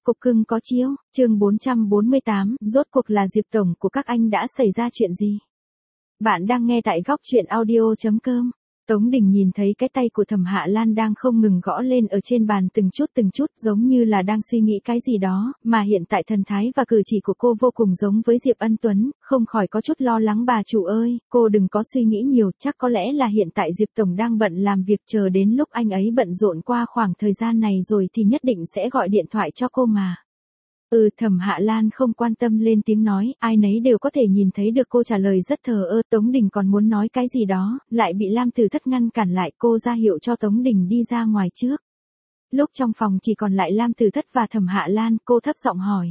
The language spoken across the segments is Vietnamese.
Cục cưng có chiếu, chương 448, rốt cuộc là Diệp Tổng của các anh đã xảy ra chuyện gì? Bạn đang nghe tại góc truyện audio.com. Tống Đình nhìn thấy cái tay của Thẩm Hạ Lan đang không ngừng gõ lên ở trên bàn từng chút giống như là đang suy nghĩ cái gì đó, mà hiện tại thần thái và cử chỉ của cô vô cùng giống với Diệp Ân Tuấn, không khỏi có chút lo lắng. Bà chủ ơi, cô đừng có suy nghĩ nhiều, chắc có lẽ là hiện tại Diệp Tổng đang bận làm việc, chờ đến lúc anh ấy bận rộn qua khoảng thời gian này rồi thì nhất định sẽ gọi điện thoại cho cô mà. Thẩm Hạ Lan không quan tâm lên tiếng nói, ai nấy đều có thể nhìn thấy được cô trả lời rất thờ ơ. Tống Đình còn muốn nói cái gì đó, lại bị Lam Tử Thất ngăn cản lại. Cô ra hiệu cho Tống Đình đi ra ngoài trước. Lúc trong phòng chỉ còn lại Lam Tử Thất và Thẩm Hạ Lan, cô thấp giọng hỏi.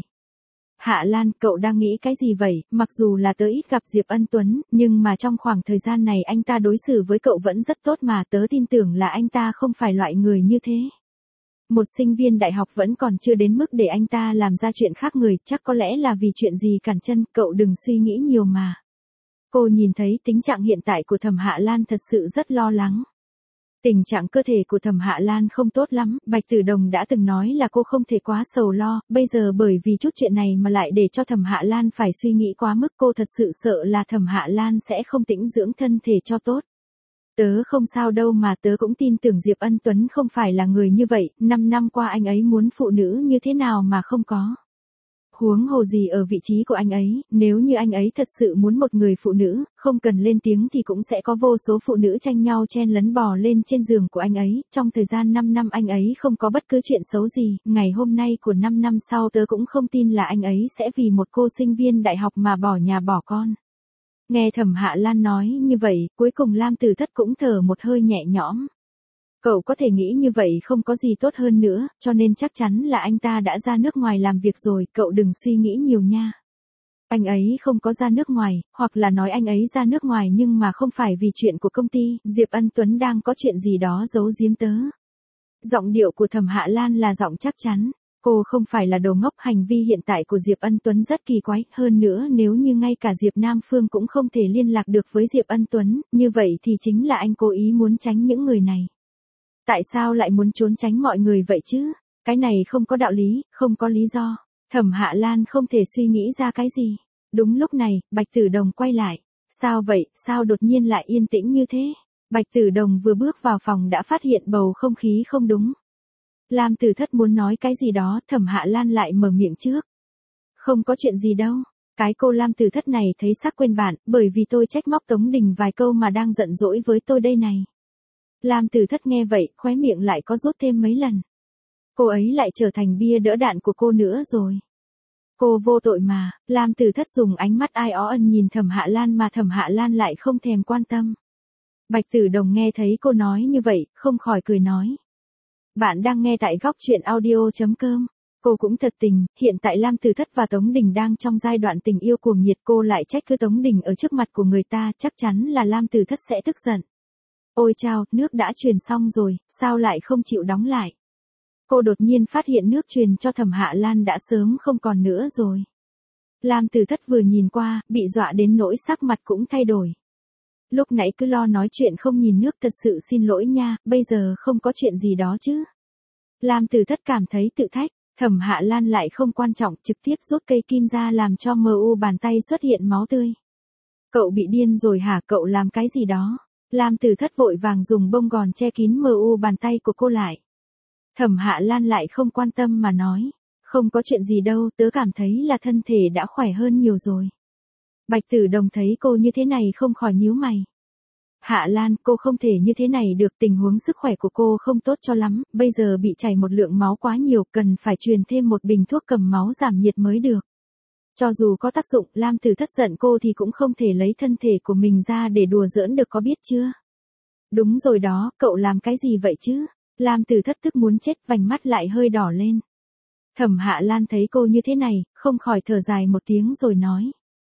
Hạ Lan, cậu đang nghĩ cái gì vậy? Mặc dù là tớ ít gặp Diệp Ân Tuấn, nhưng mà trong khoảng thời gian này anh ta đối xử với cậu vẫn rất tốt mà, tớ tin tưởng là anh ta không phải loại người như thế. Một sinh viên đại học vẫn còn chưa đến mức để anh ta làm ra chuyện khác người, chắc có lẽ là vì chuyện gì cản chân, cậu đừng suy nghĩ nhiều mà. Cô nhìn thấy tình trạng hiện tại của Thẩm Hạ Lan thật sự rất lo lắng. Tình trạng cơ thể của Thẩm Hạ Lan không tốt lắm, Bạch Tử Đồng đã từng nói là cô không thể quá sầu lo, bây giờ bởi vì chút chuyện này mà lại để cho Thẩm Hạ Lan phải suy nghĩ quá mức, cô thật sự sợ là Thẩm Hạ Lan sẽ không tĩnh dưỡng thân thể cho tốt. Tớ không sao đâu mà, tớ cũng tin tưởng Diệp Ân Tuấn không phải là người như vậy, 5 năm qua anh ấy muốn phụ nữ như thế nào mà không có. Huống hồ gì ở vị trí của anh ấy, nếu như anh ấy thật sự muốn một người phụ nữ, không cần lên tiếng thì cũng sẽ có vô số phụ nữ tranh nhau chen lấn bò lên trên giường của anh ấy. Trong thời gian 5 năm anh ấy không có bất cứ chuyện xấu gì, ngày hôm nay của 5 năm sau tớ cũng không tin là anh ấy sẽ vì một cô sinh viên đại học mà bỏ nhà bỏ con. Nghe Thẩm Hạ Lan nói như vậy, cuối cùng Lam Tử Thất cũng thở một hơi nhẹ nhõm. Cậu có thể nghĩ như vậy không có gì tốt hơn nữa, cho nên chắc chắn là anh ta đã ra nước ngoài làm việc rồi, cậu đừng suy nghĩ nhiều nha. Anh ấy không có ra nước ngoài, hoặc là nói anh ấy ra nước ngoài nhưng mà không phải vì chuyện của công ty, Diệp Ân Tuấn đang có chuyện gì đó giấu giếm tớ. Giọng điệu của Thẩm Hạ Lan là giọng chắc chắn. Cô không phải là đồ ngốc, hành vi hiện tại của Diệp Ân Tuấn rất kỳ quái, hơn nữa nếu như ngay cả Diệp Nam Phương cũng không thể liên lạc được với Diệp Ân Tuấn, như vậy thì chính là anh cố ý muốn tránh những người này. Tại sao lại muốn trốn tránh mọi người vậy chứ? Cái này không có đạo lý, không có lý do. Thẩm Hạ Lan không thể suy nghĩ ra cái gì. Đúng lúc này, Bạch Tử Đồng quay lại. Sao vậy, sao đột nhiên lại yên tĩnh như thế? Bạch Tử Đồng vừa bước vào phòng đã phát hiện bầu không khí không đúng. Lam Tử Thất muốn nói cái gì đó, Thẩm Hạ Lan lại mở miệng trước. Không có chuyện gì đâu. Cái cô Lam Tử Thất này thấy xác quên bạn, bởi vì tôi trách móc Tống Đình vài câu mà đang giận dỗi với tôi đây này. Lam Tử Thất nghe vậy, khóe miệng lại có rút thêm mấy lần. Cô ấy lại trở thành bia đỡ đạn của cô nữa rồi. Cô vô tội mà. Lam Tử Thất dùng ánh mắt ai ó ân nhìn Thẩm Hạ Lan mà Thẩm Hạ Lan lại không thèm quan tâm. Bạch Tử Đồng nghe thấy cô nói như vậy, không khỏi cười nói. Bạn đang nghe tại góc truyện audio.com. Cô cũng thật tình, hiện tại Lam Tử Thất và Tống Đình đang trong giai đoạn tình yêu cuồng nhiệt, cô lại trách cứ Tống Đình ở trước mặt của người ta, chắc chắn là Lam Tử Thất sẽ tức giận. Ôi chao, nước đã truyền xong rồi, sao lại không chịu đóng lại? Cô đột nhiên phát hiện nước truyền cho Thẩm Hạ Lan đã sớm không còn nữa rồi. Lam Tử Thất vừa nhìn qua, bị dọa đến nỗi sắc mặt cũng thay đổi. Lúc nãy cứ lo nói chuyện không nhìn nước, thật sự xin lỗi nha, bây giờ không có chuyện gì đó chứ. Lam Tử Thất cảm thấy tự thách, Thẩm Hạ Lan lại không quan trọng, trực tiếp rút cây kim ra làm cho MU bàn tay xuất hiện máu tươi. Cậu bị điên rồi hả, cậu làm cái gì đó? Lam Tử Thất vội vàng dùng bông gòn che kín MU bàn tay của cô lại. Thẩm Hạ Lan lại không quan tâm mà nói, không có chuyện gì đâu, tớ cảm thấy là thân thể đã khỏe hơn nhiều rồi. Bạch Tử Đồng thấy cô như thế này không khỏi nhíu mày. Hạ Lan, cô không thể như thế này được, tình huống sức khỏe của cô không tốt cho lắm, bây giờ bị chảy một lượng máu quá nhiều, cần phải truyền thêm một bình thuốc cầm máu giảm nhiệt mới được. Cho dù có tác dụng, Lam Tử Thất giận cô thì cũng không thể lấy thân thể của mình ra để đùa giỡn được, có biết chưa? Đúng rồi đó, cậu làm cái gì vậy chứ? Lam Tử Thất tức muốn chết, vành mắt lại hơi đỏ lên. Thẩm Hạ Lan thấy cô như thế này, không khỏi thở dài một tiếng rồi nói.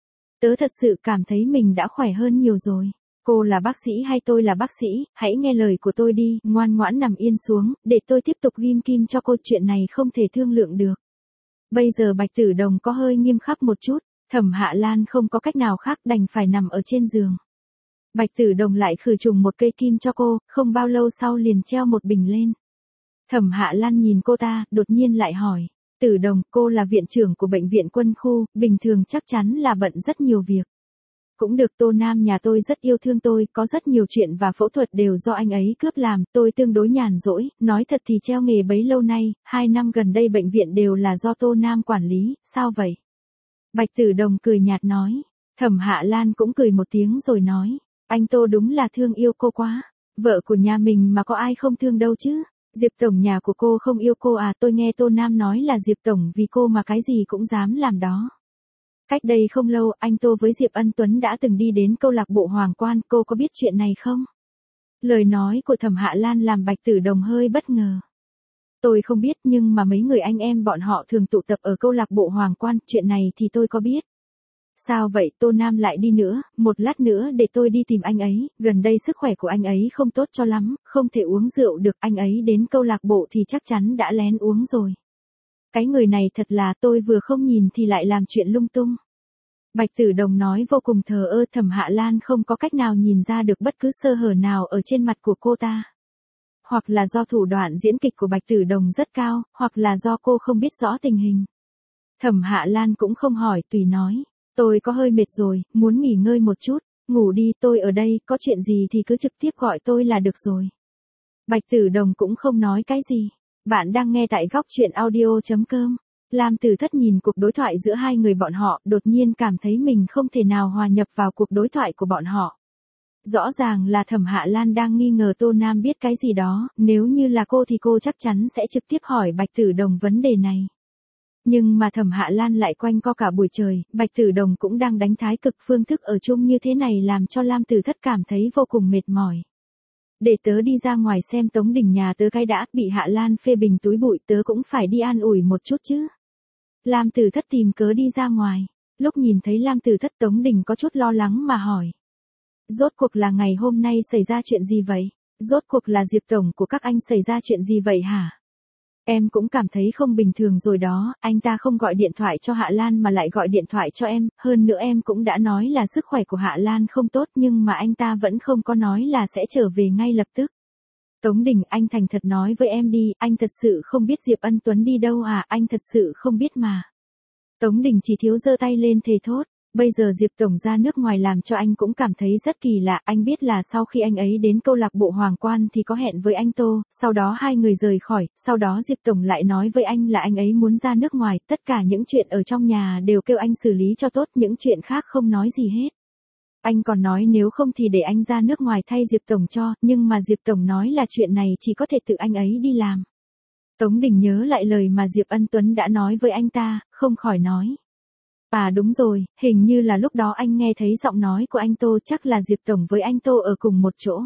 Tớ thật sự cảm thấy mình đã khỏe hơn nhiều rồi. Cô là bác sĩ hay tôi là bác sĩ, hãy nghe lời của tôi đi, ngoan ngoãn nằm yên xuống, để tôi tiếp tục ghim kim cho cô, chuyện này không thể thương lượng được. Bây giờ Bạch Tử Đồng có hơi nghiêm khắc một chút, Thẩm Hạ Lan không có cách nào khác đành phải nằm ở trên giường. Bạch Tử Đồng lại khử trùng một cây kim cho cô, không bao lâu sau liền treo một bình lên. Thẩm Hạ Lan nhìn cô ta, đột nhiên lại hỏi. Tử Đồng, cô là viện trưởng của bệnh viện quân khu, bình thường chắc chắn là bận rất nhiều việc. Cũng được, Tô Nam nhà tôi rất yêu thương tôi, có rất nhiều chuyện và phẫu thuật đều do anh ấy cướp làm, tôi tương đối nhàn rỗi, nói thật thì treo nghề bấy lâu nay, 2 năm gần đây bệnh viện đều là do Tô Nam quản lý, sao vậy? Bạch Tử Đồng cười nhạt nói. Thẩm Hạ Lan cũng cười một tiếng rồi nói, anh Tô đúng là thương yêu cô quá, vợ của nhà mình mà có ai không thương đâu chứ. Diệp Tổng nhà của cô không yêu cô à? Tôi nghe Tô Nam nói là Diệp Tổng vì cô mà cái gì cũng dám làm đó. Cách đây không lâu, anh Tô với Diệp Ân Tuấn đã từng đi đến câu lạc bộ Hoàng Quan, cô có biết chuyện này không? Lời nói của Thẩm Hạ Lan làm Bạch Tử Đồng hơi bất ngờ. Tôi không biết, nhưng mà mấy người anh em bọn họ thường tụ tập ở câu lạc bộ Hoàng Quan, chuyện này thì tôi có biết. Sao vậy? Tô Nam lại đi nữa, một lát nữa để tôi đi tìm anh ấy, gần đây sức khỏe của anh ấy không tốt cho lắm, không thể uống rượu được, anh ấy đến câu lạc bộ thì chắc chắn đã lén uống rồi. Cái người này thật là, tôi vừa không nhìn thì lại làm chuyện lung tung. Bạch Tử Đồng nói vô cùng thờ ơ. Thẩm Hạ Lan không có cách nào nhìn ra được bất cứ sơ hở nào ở trên mặt của cô ta. Hoặc là do thủ đoạn diễn kịch của Bạch Tử Đồng rất cao, hoặc là do cô không biết rõ tình hình. Thẩm Hạ Lan cũng không hỏi, tùy nói. Tôi có hơi mệt rồi, muốn nghỉ ngơi một chút, ngủ đi, tôi ở đây, có chuyện gì thì cứ trực tiếp gọi tôi là được rồi. Bạch Tử Đồng cũng không nói cái gì. Bạn đang nghe tại góc truyện audio.com. Lam Tử Thất nhìn cuộc đối thoại giữa hai người bọn họ, đột nhiên cảm thấy mình không thể nào hòa nhập vào cuộc đối thoại của bọn họ. Rõ ràng là Thẩm Hạ Lan đang nghi ngờ Tô Nam biết cái gì đó, nếu như là cô thì cô chắc chắn sẽ trực tiếp hỏi Bạch Tử Đồng vấn đề này. Nhưng mà Thẩm Hạ Lan lại quanh co cả buổi trời, Bạch Tử Đồng cũng đang đánh thái cực, phương thức ở chung như thế này làm cho Lam Tử Thất cảm thấy vô cùng mệt mỏi. Để tớ đi ra ngoài xem Tống Đình nhà tớ cái đã, bị Hạ Lan phê bình túi bụi, tớ cũng phải đi an ủi một chút chứ. Lam Tử Thất tìm cớ đi ra ngoài. Lúc nhìn thấy Lam Tử Thất, Tống Đình có chút lo lắng mà hỏi. Rốt cuộc là ngày hôm nay xảy ra chuyện gì vậy? Rốt cuộc là Diệp Tổng của các anh xảy ra chuyện gì vậy hả? Em cũng cảm thấy không bình thường rồi đó, anh ta không gọi điện thoại cho Hạ Lan mà lại gọi điện thoại cho em, hơn nữa em cũng đã nói là sức khỏe của Hạ Lan không tốt nhưng mà anh ta vẫn không có nói là sẽ trở về ngay lập tức. Tống Đình, anh thành thật nói với em đi, anh thật sự không biết Diệp Ân Tuấn đi đâu à, anh thật sự không biết mà. Tống Đình chỉ thiếu giơ tay lên thề thốt. Bây giờ Diệp Tổng ra nước ngoài làm cho anh cũng cảm thấy rất kỳ lạ, anh biết là sau khi anh ấy đến câu lạc bộ Hoàng Quan thì có hẹn với anh Tô, sau đó hai người rời khỏi, sau đó Diệp Tổng lại nói với anh là anh ấy muốn ra nước ngoài, tất cả những chuyện ở trong nhà đều kêu anh xử lý cho tốt, những chuyện khác không nói gì hết. Anh còn nói nếu không thì để anh ra nước ngoài thay Diệp Tổng cho, nhưng mà Diệp Tổng nói là chuyện này chỉ có thể tự anh ấy đi làm. Tống Đình nhớ lại lời mà Diệp Ân Tuấn đã nói với anh ta, không khỏi nói. À đúng rồi, hình như là lúc đó anh nghe thấy giọng nói của anh Tô, chắc là Diệp Tổng với anh Tô ở cùng một chỗ.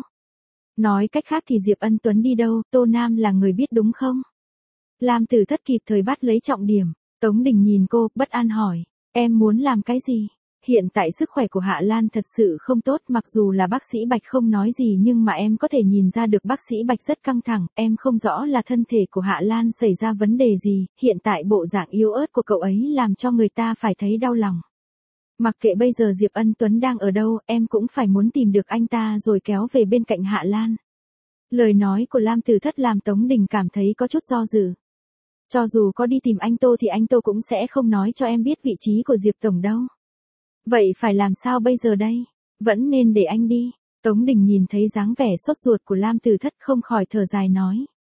Nói cách khác thì Diệp Ân Tuấn đi đâu, Tô Nam là người biết đúng không? Lam Tử Thất kịp thời bắt lấy trọng điểm. Tống Đình nhìn cô, bất an hỏi, em muốn làm cái gì? Hiện tại sức khỏe của Hạ Lan thật sự không tốt, mặc dù là bác sĩ Bạch không nói gì nhưng mà em có thể nhìn ra được bác sĩ Bạch rất căng thẳng, em không rõ là thân thể của Hạ Lan xảy ra vấn đề gì, hiện tại bộ dạng yếu ớt của cậu ấy làm cho người ta phải thấy đau lòng. Mặc kệ bây giờ Diệp Ân Tuấn đang ở đâu, em cũng phải muốn tìm được anh ta rồi kéo về bên cạnh Hạ Lan. Lời nói của Lam Tử Thất làm Tống Đình cảm thấy có chút do dự. Cho dù có đi tìm anh Tô thì anh Tô cũng sẽ không nói cho em biết vị trí của Diệp Tổng đâu. Vậy phải làm sao bây giờ đây? Vẫn nên để anh đi. Tống Đình nhìn thấy dáng vẻ sốt ruột của Lam Tử Thất không khỏi thở dài nói.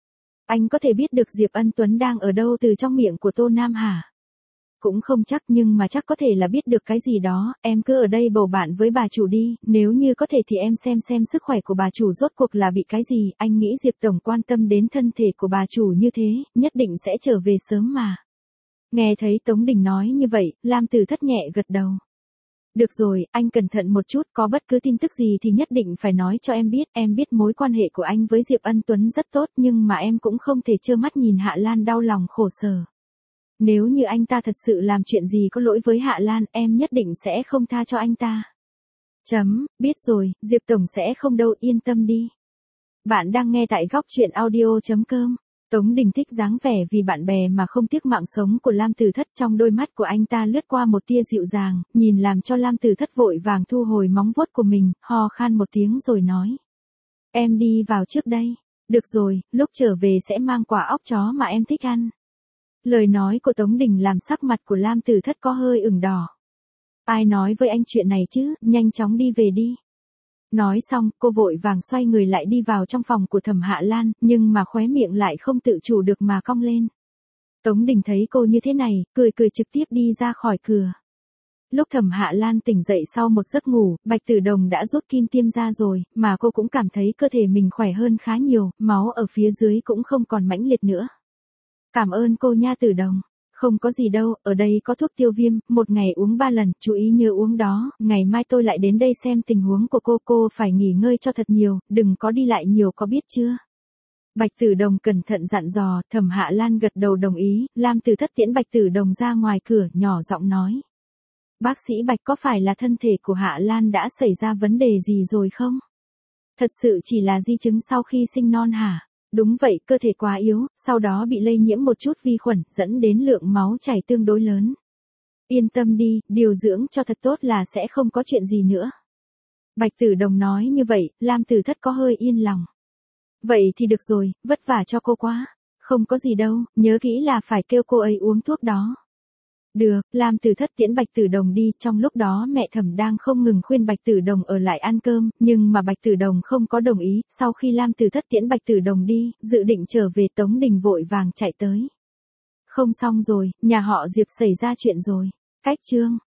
Anh có thể biết được Diệp Ân Tuấn đang ở đâu từ trong miệng của Tô Nam hả? Cũng không chắc nhưng mà chắc có thể là biết được cái gì đó, em cứ ở đây bầu bạn với bà chủ đi, nếu như có thể thì em xem sức khỏe của bà chủ rốt cuộc là bị cái gì, anh nghĩ Diệp Tổng quan tâm đến thân thể của bà chủ như thế, nhất định sẽ trở về sớm mà. Nghe thấy Tống Đình nói như vậy, Lam Tử Thất nhẹ gật đầu. Được rồi, anh cẩn thận một chút, có bất cứ tin tức gì thì nhất định phải nói cho em biết mối quan hệ của anh với Diệp Ân Tuấn rất tốt nhưng mà em cũng không thể trơ mắt nhìn Hạ Lan đau lòng khổ sở. Nếu như anh ta thật sự làm chuyện gì có lỗi với Hạ Lan, em nhất định sẽ không tha cho anh ta. Biết rồi, Diệp Tổng sẽ không đâu, yên tâm đi. Bạn đang nghe tại góc truyện audio.com. Tống Đình thích dáng vẻ vì bạn bè mà không tiếc mạng sống của Lam Tử Thất, trong đôi mắt của anh ta lướt qua một tia dịu dàng, nhìn làm cho Lam Tử Thất vội vàng thu hồi móng vuốt của mình, ho khan một tiếng rồi nói. Em đi vào trước đây. Được rồi, lúc trở về sẽ mang quả óc chó mà em thích ăn. Lời nói của Tống Đình làm sắc mặt của Lam Tử Thất có hơi ửng đỏ. Ai nói với anh chuyện này chứ, nhanh chóng đi về đi. Nói xong, cô vội vàng xoay người lại đi vào trong phòng của Thẩm Hạ Lan, nhưng mà khóe miệng lại không tự chủ được mà cong lên. Tống Đình thấy cô như thế này, cười cười trực tiếp đi ra khỏi cửa. Lúc Thẩm Hạ Lan tỉnh dậy sau một giấc ngủ, Bạch Tử Đồng đã rút kim tiêm ra rồi, mà cô cũng cảm thấy cơ thể mình khỏe hơn khá nhiều, máu ở phía dưới cũng không còn mãnh liệt nữa. Cảm ơn cô nha Tử Đồng. Không có gì đâu, ở đây có thuốc tiêu viêm, một ngày uống 3 lần, chú ý nhớ uống đó, ngày mai tôi lại đến đây xem tình huống của cô phải nghỉ ngơi cho thật nhiều, đừng có đi lại nhiều có biết chưa? Bạch Tử Đồng cẩn thận dặn dò, Thẩm Hạ Lan gật đầu đồng ý, Lam Tử Thất tiễn Bạch Tử Đồng ra ngoài cửa, nhỏ giọng nói. Bác sĩ Bạch có phải là thân thể của Hạ Lan đã xảy ra vấn đề gì rồi không? Thật sự chỉ là di chứng sau khi sinh non hả? Đúng vậy, cơ thể quá yếu, sau đó bị lây nhiễm một chút vi khuẩn, dẫn đến lượng máu chảy tương đối lớn. Yên tâm đi, điều dưỡng cho thật tốt là sẽ không có chuyện gì nữa. Bạch Tử Đồng nói như vậy, Lam Tử Thất có hơi yên lòng. Vậy thì được rồi, vất vả cho cô quá. Không có gì đâu, nhớ kỹ là phải kêu cô ấy uống thuốc đó. Được, Lam Tử Thất tiễn Bạch Tử Đồng đi, trong lúc đó mẹ Thẩm đang không ngừng khuyên Bạch Tử Đồng ở lại ăn cơm, nhưng mà Bạch Tử Đồng không có đồng ý, sau khi Lam Tử Thất tiễn Bạch Tử Đồng đi, dự định trở về Tống Đình vội vàng chạy tới. Không xong rồi, nhà họ Diệp xảy ra chuyện rồi. Cách chương